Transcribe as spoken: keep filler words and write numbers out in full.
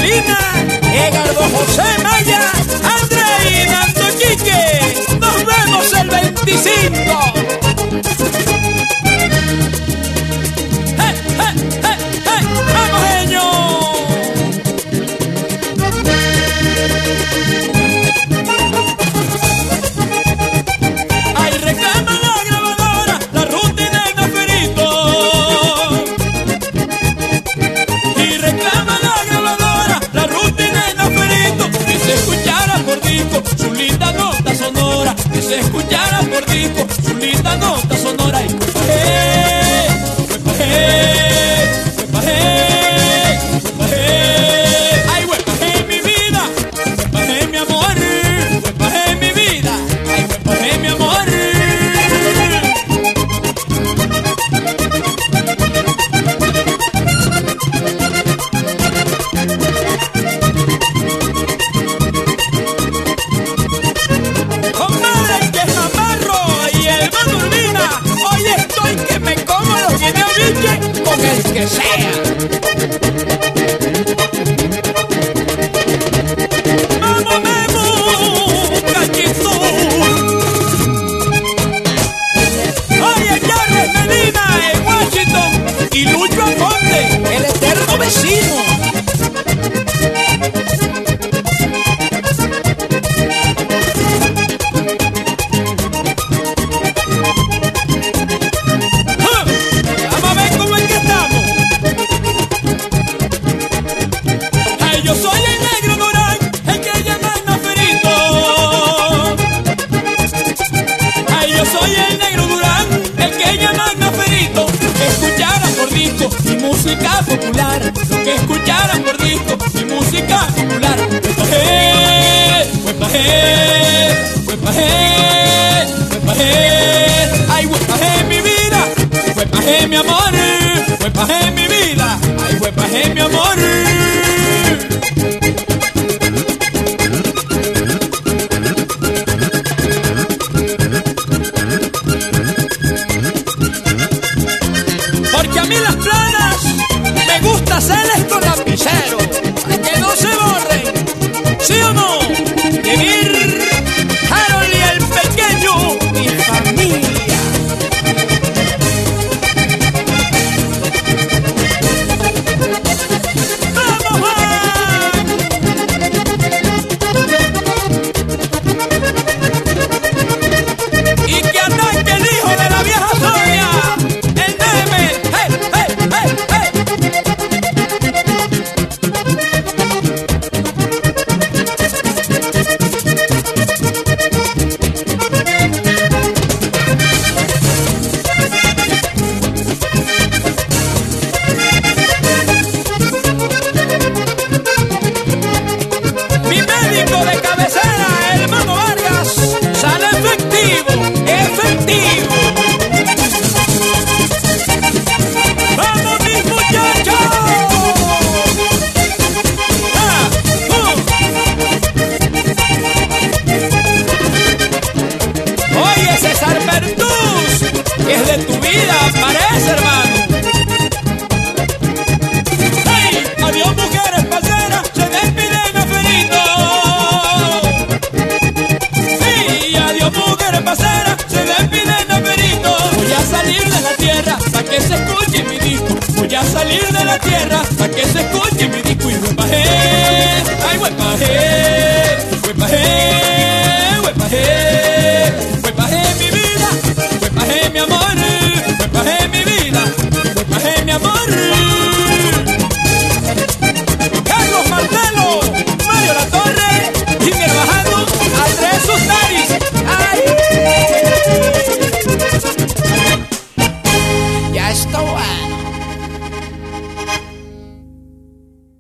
Molina, Edgardo José Maya, André y Nando Quique. Nos vemos el veinticinco. ¡Eh, eh, eh, eh! ¡Vamos, genio! Ahí reclama la grabadora la rutina en Aferito. Y reclama la grabadora la rutina en Aferito. Que se escuchara por disco su linda nota sonora. Que se escuchara por disco su linda nota sonora. Y eh, eh, eh, eh, ay, huepaje mi vida, huepaje mi amor, huepaje mi vida, ay, huepaje mi amor. Comadre, que es Amarro y el Manolina, hoy estoy que me como los guineabiches con el que sea. ¡Vamos, Memo! ¡Cachito! Oye, Charles Medina en Washington y Lucho Aponte, el eterno vecino. ¡Ja! Vamos a ver cómo es que estamos. Ay, yo soy el negro Durán, el que llaman Aferito. Ay, yo soy el negro Durán, el que llaman Aferito. Que escucharan por disco mi música popular. Que escucharan por disco mi música popular. Huepaje, huepaje, huepaje, huepaje. Ay, huepaje mi vida, huepaje mi amor, huepaje mi vida, ay, huepaje mi amor. Porque a mí las planas me gusta hacerles con lapicero, para que no se borren, ¿sí o no? Vivir, Harold y el pequeño, mi familia. ¡Vamos, Juan! Y que ataque el hijo de la vieja Sonia, el Neme. ¡Hey, hey, hey, hey! Mi médico de cabecera, el hermano Vargas, sale efectivo, efectivo. ¡Vamos, mis muchachos! ¡Ah! ¡Uh! Oye, César Bertús, que es de tu vida, parece, hermano. ¡Hey! Adiós, mujeres parceras, se despiden Aferito. Sí, adiós, mujeres parceras, se despiden Aferito. Voy a salir de la tierra, pa' que se escuche mi disco. Voy a salir de la tierra, pa' que se escuche